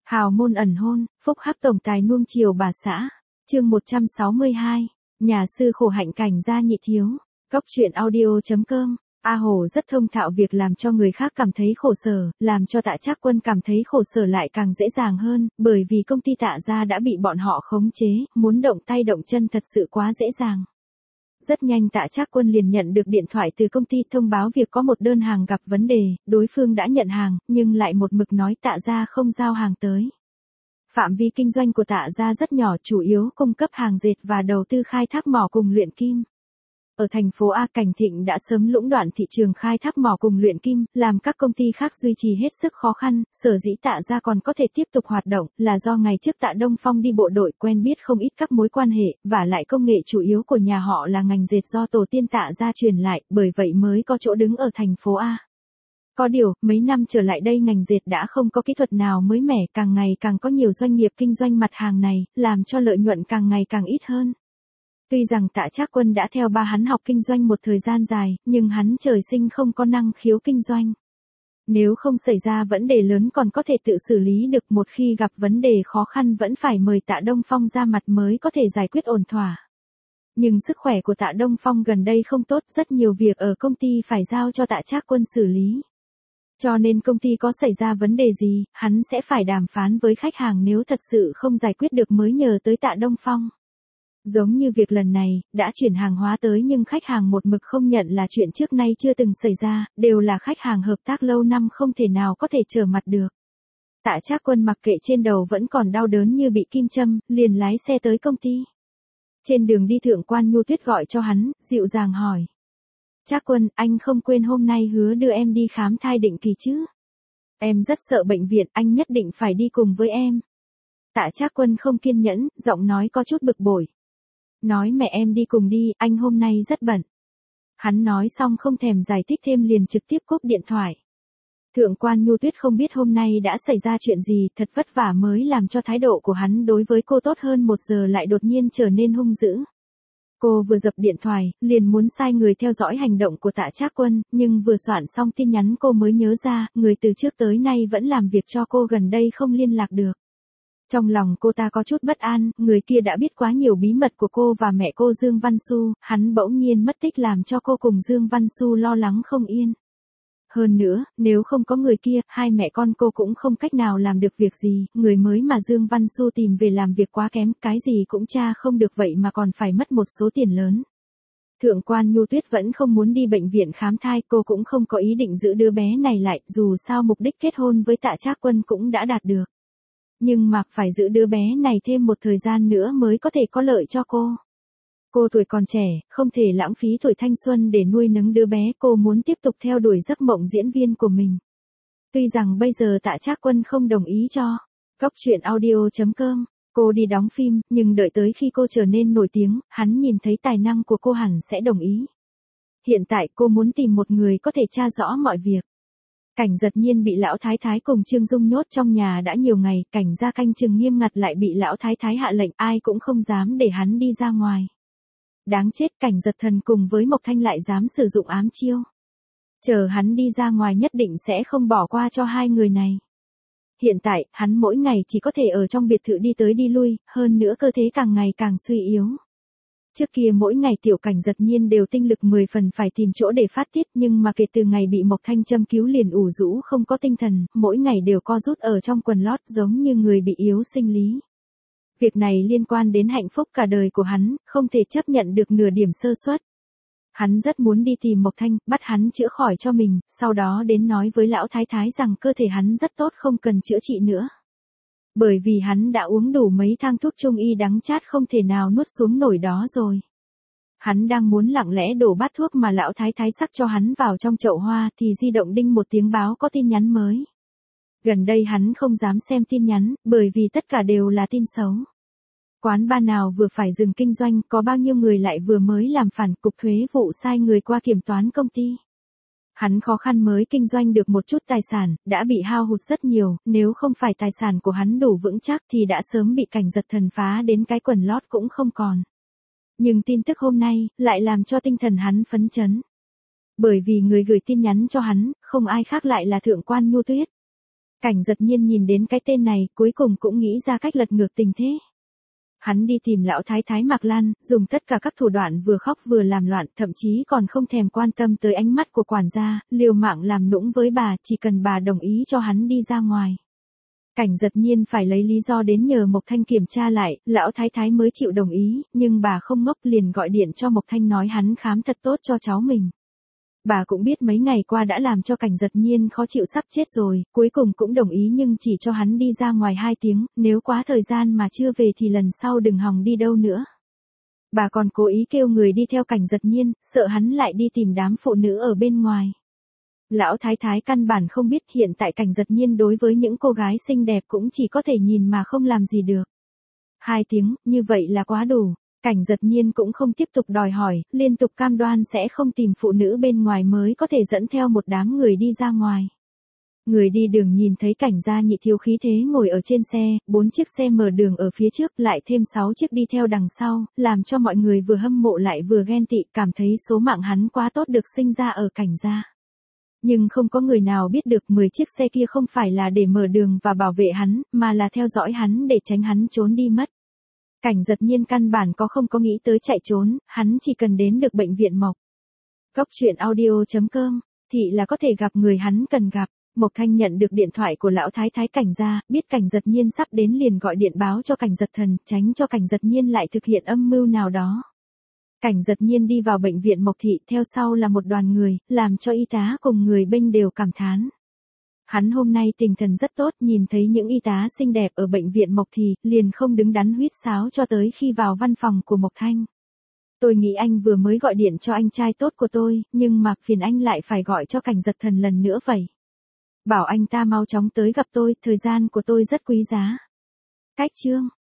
Hào môn ẩn hôn, phúc hắc tổng tài nuông chiều bà xã. Chương 162. Nhà sư khổ hạnh cảnh gia nhị thiếu. Góc truyện audio.com. A Hồ rất thông thạo việc làm cho người khác cảm thấy khổ sở, làm cho Tạ Trác Quân cảm thấy khổ sở lại càng dễ dàng hơn, bởi vì công ty Tạ gia đã bị bọn họ khống chế, muốn động tay động chân thật sự quá dễ dàng. Rất nhanh Tạ Trác Quân liền nhận được điện thoại từ công ty thông báo việc có một đơn hàng gặp vấn đề, đối phương đã nhận hàng, nhưng lại một mực nói Tạ gia không giao hàng tới. Phạm vi kinh doanh của Tạ gia rất nhỏ, chủ yếu cung cấp hàng dệt và đầu tư khai thác mỏ cùng luyện kim. Ở thành phố A, Cảnh Thịnh đã sớm lũng đoạn thị trường khai thác mỏ cùng luyện kim, làm các công ty khác duy trì hết sức khó khăn, sở dĩ Tạ gia còn có thể tiếp tục hoạt động, là do ngày trước Tạ Đông Phong đi bộ đội quen biết không ít các mối quan hệ, và lại công nghệ chủ yếu của nhà họ là ngành dệt do tổ tiên Tạ gia truyền lại, bởi vậy mới có chỗ đứng ở thành phố A. Có điều, mấy năm trở lại đây ngành dệt đã không có kỹ thuật nào mới mẻ, càng ngày càng có nhiều doanh nghiệp kinh doanh mặt hàng này, làm cho lợi nhuận càng ngày càng ít hơn. Tuy rằng Tạ Trác Quân đã theo ba hắn học kinh doanh một thời gian dài, nhưng hắn trời sinh không có năng khiếu kinh doanh. Nếu không xảy ra vấn đề lớn còn có thể tự xử lý được, một khi gặp vấn đề khó khăn vẫn phải mời Tạ Đông Phong ra mặt mới có thể giải quyết ổn thỏa. Nhưng sức khỏe của Tạ Đông Phong gần đây không tốt, rất nhiều việc ở công ty phải giao cho Tạ Trác Quân xử lý. Cho nên công ty có xảy ra vấn đề gì, hắn sẽ phải đàm phán với khách hàng, nếu thật sự không giải quyết được mới nhờ tới Tạ Đông Phong. Giống như việc lần này, đã chuyển hàng hóa tới nhưng khách hàng một mực không nhận là chuyện trước nay chưa từng xảy ra, đều là khách hàng hợp tác lâu năm không thể nào có thể trở mặt được. Tạ Trác Quân mặc kệ trên đầu vẫn còn đau đớn như bị kim châm, liền lái xe tới công ty. Trên đường đi Thượng quan Nhu Tuyết gọi cho hắn, dịu dàng hỏi. Trác Quân, anh không quên hôm nay hứa đưa em đi khám thai định kỳ chứ? Em rất sợ bệnh viện, anh nhất định phải đi cùng với em. Tạ Trác Quân không kiên nhẫn, giọng nói có chút bực bội. Nói mẹ em đi cùng đi, anh hôm nay rất bận. Hắn nói xong không thèm giải thích thêm liền trực tiếp cúp điện thoại. Thượng quan Nhu Tuyết không biết hôm nay đã xảy ra chuyện gì, thật vất vả mới làm cho thái độ của hắn đối với cô tốt hơn một giờ lại đột nhiên trở nên hung dữ. Cô vừa dập điện thoại, liền muốn sai người theo dõi hành động của Tạ Trác Quân, nhưng vừa soạn xong tin nhắn cô mới nhớ ra, người từ trước tới nay vẫn làm việc cho cô gần đây không liên lạc được. Trong lòng cô ta có chút bất an, người kia đã biết quá nhiều bí mật của cô và mẹ cô Dương Văn Xu, hắn bỗng nhiên mất tích làm cho cô cùng Dương Văn Xu lo lắng không yên. Hơn nữa, nếu không có người kia, hai mẹ con cô cũng không cách nào làm được việc gì, người mới mà Dương Văn Xu tìm về làm việc quá kém, cái gì cũng tra không được vậy mà còn phải mất một số tiền lớn. Thượng quan Nhu Tuyết vẫn không muốn đi bệnh viện khám thai, cô cũng không có ý định giữ đứa bé này lại, dù sao mục đích kết hôn với Tạ Trác Quân cũng đã đạt được. Nhưng mà phải giữ đứa bé này thêm một thời gian nữa mới có thể có lợi cho cô. Cô tuổi còn trẻ, không thể lãng phí tuổi thanh xuân để nuôi nấng đứa bé, cô muốn tiếp tục theo đuổi giấc mộng diễn viên của mình. Tuy rằng bây giờ Tạ Trác Quân không đồng ý cho. Góc truyện audio.com. Cô đi đóng phim, nhưng đợi tới khi cô trở nên nổi tiếng, hắn nhìn thấy tài năng của cô hẳn sẽ đồng ý. Hiện tại cô muốn tìm một người có thể tra rõ mọi việc. Cảnh Giật Nhiên bị lão thái thái cùng Trương Dung nhốt trong nhà đã nhiều ngày, Cảnh gia canh chừng nghiêm ngặt lại bị lão thái thái hạ lệnh, ai cũng không dám để hắn đi ra ngoài. Đáng chết, Cảnh Giật Thần cùng với Mộc Thanh lại dám sử dụng ám chiêu. Chờ hắn đi ra ngoài nhất định sẽ không bỏ qua cho hai người này. Hiện tại, hắn mỗi ngày chỉ có thể ở trong biệt thự đi tới đi lui, hơn nữa cơ thế càng ngày càng suy yếu. Trước kia mỗi ngày Tiểu Cảnh Giật Nhiên đều tinh lực 10 phần phải tìm chỗ để phát tiết, nhưng mà kể từ ngày bị Mộc Thanh châm cứu liền ủ rũ không có tinh thần, mỗi ngày đều co rút ở trong quần lót giống như người bị yếu sinh lý. Việc này liên quan đến hạnh phúc cả đời của hắn, không thể chấp nhận được nửa điểm sơ suất. Hắn rất muốn đi tìm Mộc Thanh, bắt hắn chữa khỏi cho mình, sau đó đến nói với lão thái thái rằng cơ thể hắn rất tốt không cần chữa trị nữa. Bởi vì hắn đã uống đủ mấy thang thuốc trung y đắng chát không thể nào nuốt xuống nổi đó rồi. Hắn đang muốn lặng lẽ đổ bát thuốc mà lão thái thái sắc cho hắn vào trong chậu hoa thì di động đinh một tiếng báo có tin nhắn mới. Gần đây hắn không dám xem tin nhắn, bởi vì tất cả đều là tin xấu. Quán bar nào vừa phải dừng kinh doanh, có bao nhiêu người lại vừa mới làm phản, cục thuế vụ sai người qua kiểm toán công ty. Hắn khó khăn mới kinh doanh được một chút tài sản, đã bị hao hụt rất nhiều, nếu không phải tài sản của hắn đủ vững chắc thì đã sớm bị Cảnh Giật Thần phá đến cái quần lót cũng không còn. Nhưng tin tức hôm nay, lại làm cho tinh thần hắn phấn chấn. Bởi vì người gửi tin nhắn cho hắn, không ai khác lại là Thượng quan Nhu Tuyết. Cảnh Giật Nhiên nhìn đến cái tên này, cuối cùng cũng nghĩ ra cách lật ngược tình thế. Hắn đi tìm lão thái thái Mạc Lan, dùng tất cả các thủ đoạn vừa khóc vừa làm loạn, thậm chí còn không thèm quan tâm tới ánh mắt của quản gia, liều mạng làm nũng với bà, chỉ cần bà đồng ý cho hắn đi ra ngoài. Cảnh Giật Nhiên phải lấy lý do đến nhờ Mộc Thanh kiểm tra lại, lão thái thái mới chịu đồng ý, nhưng bà không ngốc liền gọi điện cho Mộc Thanh nói hắn khám thật tốt cho cháu mình. Bà cũng biết mấy ngày qua đã làm cho Cảnh Giật Nhiên khó chịu sắp chết rồi, cuối cùng cũng đồng ý nhưng chỉ cho hắn đi ra ngoài 2 tiếng, nếu quá thời gian mà chưa về thì lần sau đừng hòng đi đâu nữa. Bà còn cố ý kêu người đi theo Cảnh Giật Nhiên, sợ hắn lại đi tìm đám phụ nữ ở bên ngoài. Lão thái thái căn bản không biết hiện tại Cảnh Giật Nhiên đối với những cô gái xinh đẹp cũng chỉ có thể nhìn mà không làm gì được. 2 tiếng, như vậy là quá đủ. Cảnh Giật Nhiên cũng không tiếp tục đòi hỏi, liên tục cam đoan sẽ không tìm phụ nữ bên ngoài mới có thể dẫn theo một đám người đi ra ngoài. Người đi đường nhìn thấy Cảnh gia nhị thiếu khí thế ngồi ở trên xe, 4 chiếc xe mở đường ở phía trước lại thêm 6 chiếc đi theo đằng sau, làm cho mọi người vừa hâm mộ lại vừa ghen tị, cảm thấy số mạng hắn quá tốt được sinh ra ở Cảnh gia. Nhưng không có người nào biết được 10 chiếc xe kia không phải là để mở đường và bảo vệ hắn, mà là theo dõi hắn để tránh hắn trốn đi mất. Cảnh Giật Nhiên căn bản không có nghĩ tới chạy trốn, hắn chỉ cần đến được bệnh viện Mộc. Góc truyện audio.com, thị là có thể gặp người hắn cần gặp. Mộc Thanh nhận được điện thoại của lão thái thái Cảnh gia, biết Cảnh Giật Nhiên sắp đến liền gọi điện báo cho Cảnh Giật Thần, tránh cho Cảnh Giật Nhiên lại thực hiện âm mưu nào đó. Cảnh Giật Nhiên đi vào bệnh viện Mộc thị, theo sau là một đoàn người, làm cho y tá cùng người bênh đều cảm thán. Hắn hôm nay tinh thần rất tốt, nhìn thấy những y tá xinh đẹp ở bệnh viện Mộc thì, liền không đứng đắn huýt sáo cho tới khi vào văn phòng của Mộc Thanh. Tôi nghĩ anh vừa mới gọi điện cho anh trai tốt của tôi, nhưng mà phiền anh lại phải gọi cho Cảnh Giật Thần lần nữa vậy. Bảo anh ta mau chóng tới gặp tôi, thời gian của tôi rất quý giá. Cách chương.